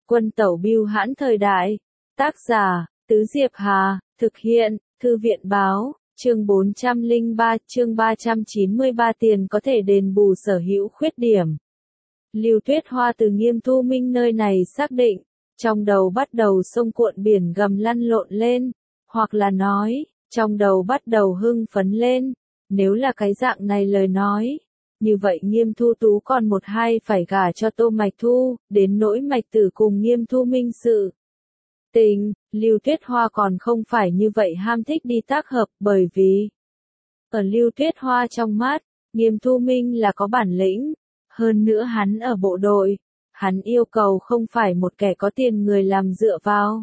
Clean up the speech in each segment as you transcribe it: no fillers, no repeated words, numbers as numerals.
Quân tẩu bưu hãn thời đại. Tác giả, Tứ Diệp Hà, thực hiện, Thư viện báo, chương 403, chương 393 tiền có thể đền bù sở hữu khuyết điểm. Lưu Tuyết Hoa từ Nghiêm Thu Minh nơi này xác định, trong đầu bắt đầu sông cuộn biển gầm lăn lộn lên, hoặc là nói, trong đầu bắt đầu hưng phấn lên, nếu là cái dạng này lời nói. Như vậy Nghiêm Thu Tú còn một hai phải gả cho Tô Mạch Thu, đến nỗi Mạch Tử cùng Nghiêm Thu Minh sự tình, Lưu Tuyết Hoa còn không phải như vậy ham thích đi tác hợp, bởi vì ở Lưu Tuyết Hoa trong mắt, Nghiêm Thu Minh là có bản lĩnh, hơn nữa hắn ở bộ đội, hắn yêu cầu không phải một kẻ có tiền người làm dựa vào.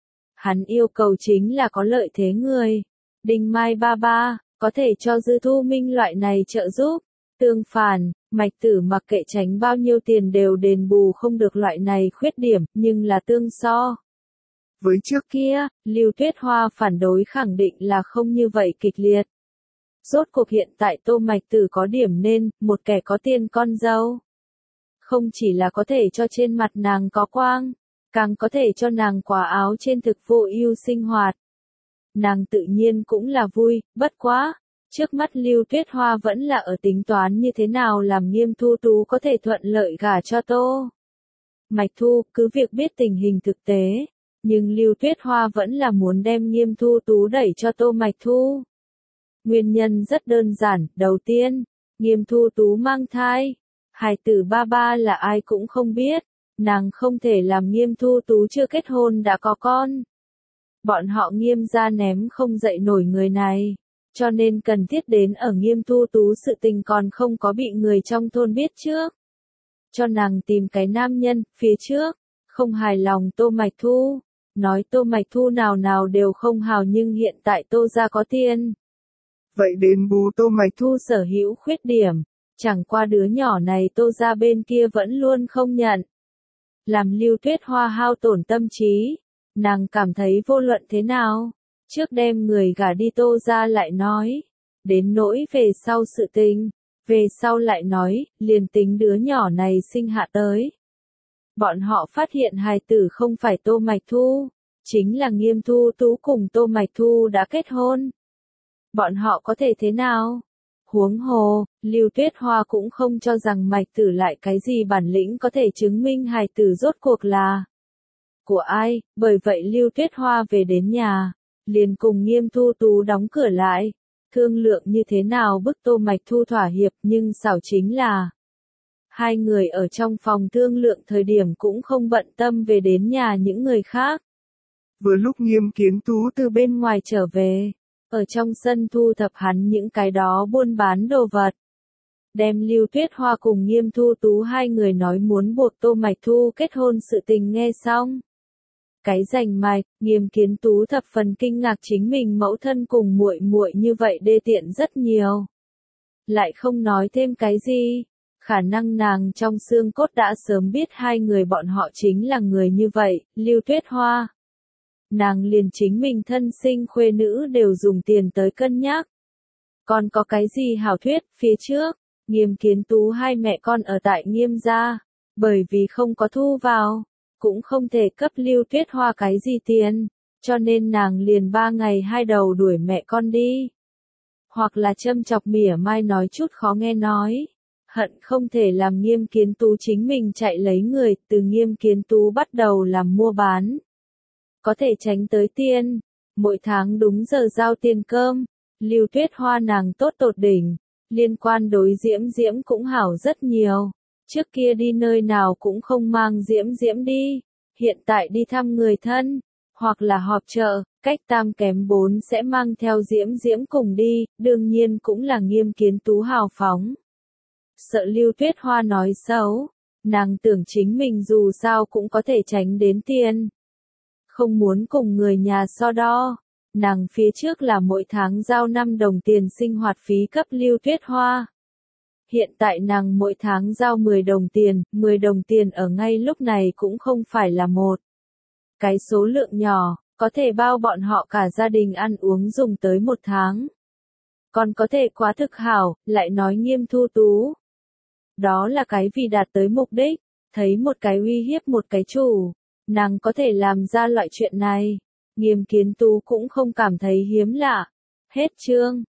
Hắn yêu cầu chính là có lợi thế người. Đinh Mai ba ba, có thể cho Dư Thu Minh loại này trợ giúp. Tương phản, Mạch Tử mặc kệ tránh bao nhiêu tiền đều đền bù không được loại này khuyết điểm, nhưng là tương so. Với trước kia, Lưu Tuyết Hoa phản đối khẳng định là không như vậy kịch liệt. Rốt cuộc hiện tại Tô Mạch Tử có điểm nên, một kẻ có tiền con dâu. Không chỉ là có thể cho trên mặt nàng có quang, càng có thể cho nàng quả áo trên thực vô ưu sinh hoạt. Nàng tự nhiên cũng là vui, bất quá. Trước mắt Lưu Tuyết Hoa vẫn là ở tính toán như thế nào làm Nghiêm Thu Tú có thể thuận lợi gả cho Tô Mạch Thu, cứ việc biết tình hình thực tế, nhưng Lưu Tuyết Hoa vẫn là muốn đem Nghiêm Thu Tú đẩy cho Tô Mạch Thu. Nguyên nhân rất đơn giản, đầu tiên, Nghiêm Thu Tú mang thai, hài tử ba ba là ai cũng không biết, nàng không thể làm Nghiêm Thu Tú chưa kết hôn đã có con. Bọn họ Nghiêm gia ném không dậy nổi người này. Cho nên cần thiết đến ở Nghiêm Thu Tú sự tình còn không có bị người trong thôn biết trước. Cho nàng tìm cái nam nhân, phía trước, không hài lòng Tô Mạch Thu, nói Tô Mạch Thu nào nào đều không hào nhưng hiện tại Tô gia có tiền. Vậy đền bù Tô Mạch Thu sở hữu khuyết điểm, chẳng qua đứa nhỏ này Tô gia bên kia vẫn luôn không nhận. Làm Lưu Tuyết Hoa hao tổn tâm trí, nàng cảm thấy vô luận thế nào. Trước đem người gả đi Tô gia lại nói, đến nỗi về sau sự tình, về sau lại nói, liền tính đứa nhỏ này sinh hạ tới. Bọn họ phát hiện hài tử không phải Tô Mạch Thu, chính là Nghiêm Thu Tú cùng Tô Mạch Thu đã kết hôn. Bọn họ có thể thế nào? Huống hồ, Lưu Tuyết Hoa cũng không cho rằng Mạch Tử lại cái gì bản lĩnh có thể chứng minh hài tử rốt cuộc là của ai, bởi vậy Lưu Tuyết Hoa về đến nhà. Liền cùng Nghiêm Thu Tú đóng cửa lại, thương lượng như thế nào bức Tô Mạch Thu thỏa hiệp nhưng xảo chính là. Hai người ở trong phòng thương lượng thời điểm cũng không bận tâm về đến nhà những người khác. Vừa lúc Nghiêm Kiến Tú từ bên ngoài trở về, ở trong sân thu thập hắn những cái đó buôn bán đồ vật. Đem Lưu Tuyết Hoa cùng Nghiêm Thu Tú hai người nói muốn buộc Tô Mạch Thu kết hôn sự tình nghe xong. Cái rành mạch, Nghiêm Kiến Tú thập phần kinh ngạc chính mình mẫu thân cùng muội muội như vậy đê tiện rất nhiều. Lại không nói thêm cái gì, khả năng nàng trong xương cốt đã sớm biết hai người bọn họ chính là người như vậy, Lưu Tuyết Hoa. Nàng liền chính mình thân sinh khuê nữ đều dùng tiền tới cân nhắc. Còn có cái gì hảo thuyết, phía trước, Nghiêm Kiến Tú hai mẹ con ở tại Nghiêm gia, bởi vì không có thu vào. Cũng không thể cấp Lưu Tuyết Hoa cái gì tiền, cho nên nàng liền 3 ngày 2 đầu đuổi mẹ con đi. Hoặc là châm chọc mỉa mai nói chút khó nghe nói, hận không thể làm Nghiêm Kiến Tú chính mình chạy lấy người, từ Nghiêm Kiến Tú bắt đầu làm mua bán. Có thể tránh tới tiền, mỗi tháng đúng giờ giao tiền cơm, Lưu Tuyết Hoa nàng tốt tột đỉnh, liên quan đối Diễm Diễm cũng hảo rất nhiều. Trước kia đi nơi nào cũng không mang Diễm Diễm đi, hiện tại đi thăm người thân, hoặc là họp chợ, cách tam kém 4 sẽ mang theo Diễm Diễm cùng đi, đương nhiên cũng là Nghiêm Kiến Tú hào phóng. Sợ Lưu Tuyết Hoa nói xấu, nàng tưởng chính mình dù sao cũng có thể tránh đến tiền. Không muốn cùng người nhà so đo, nàng phía trước là mỗi tháng giao 5 đồng tiền sinh hoạt phí cấp Lưu Tuyết Hoa. Hiện tại nàng mỗi tháng giao 10 đồng tiền ở ngay lúc này cũng không phải là một cái số lượng nhỏ, có thể bao bọn họ cả gia đình ăn uống dùng tới một tháng. Còn có thể quá thực hảo, lại nói Nghiêm Thu Tú. Đó là cái vì đạt tới mục đích, thấy một cái uy hiếp một cái chủ, Nàng có thể làm ra loại chuyện này. Nghiêm Kiến Tú cũng không cảm thấy hiếm lạ. Hết chương.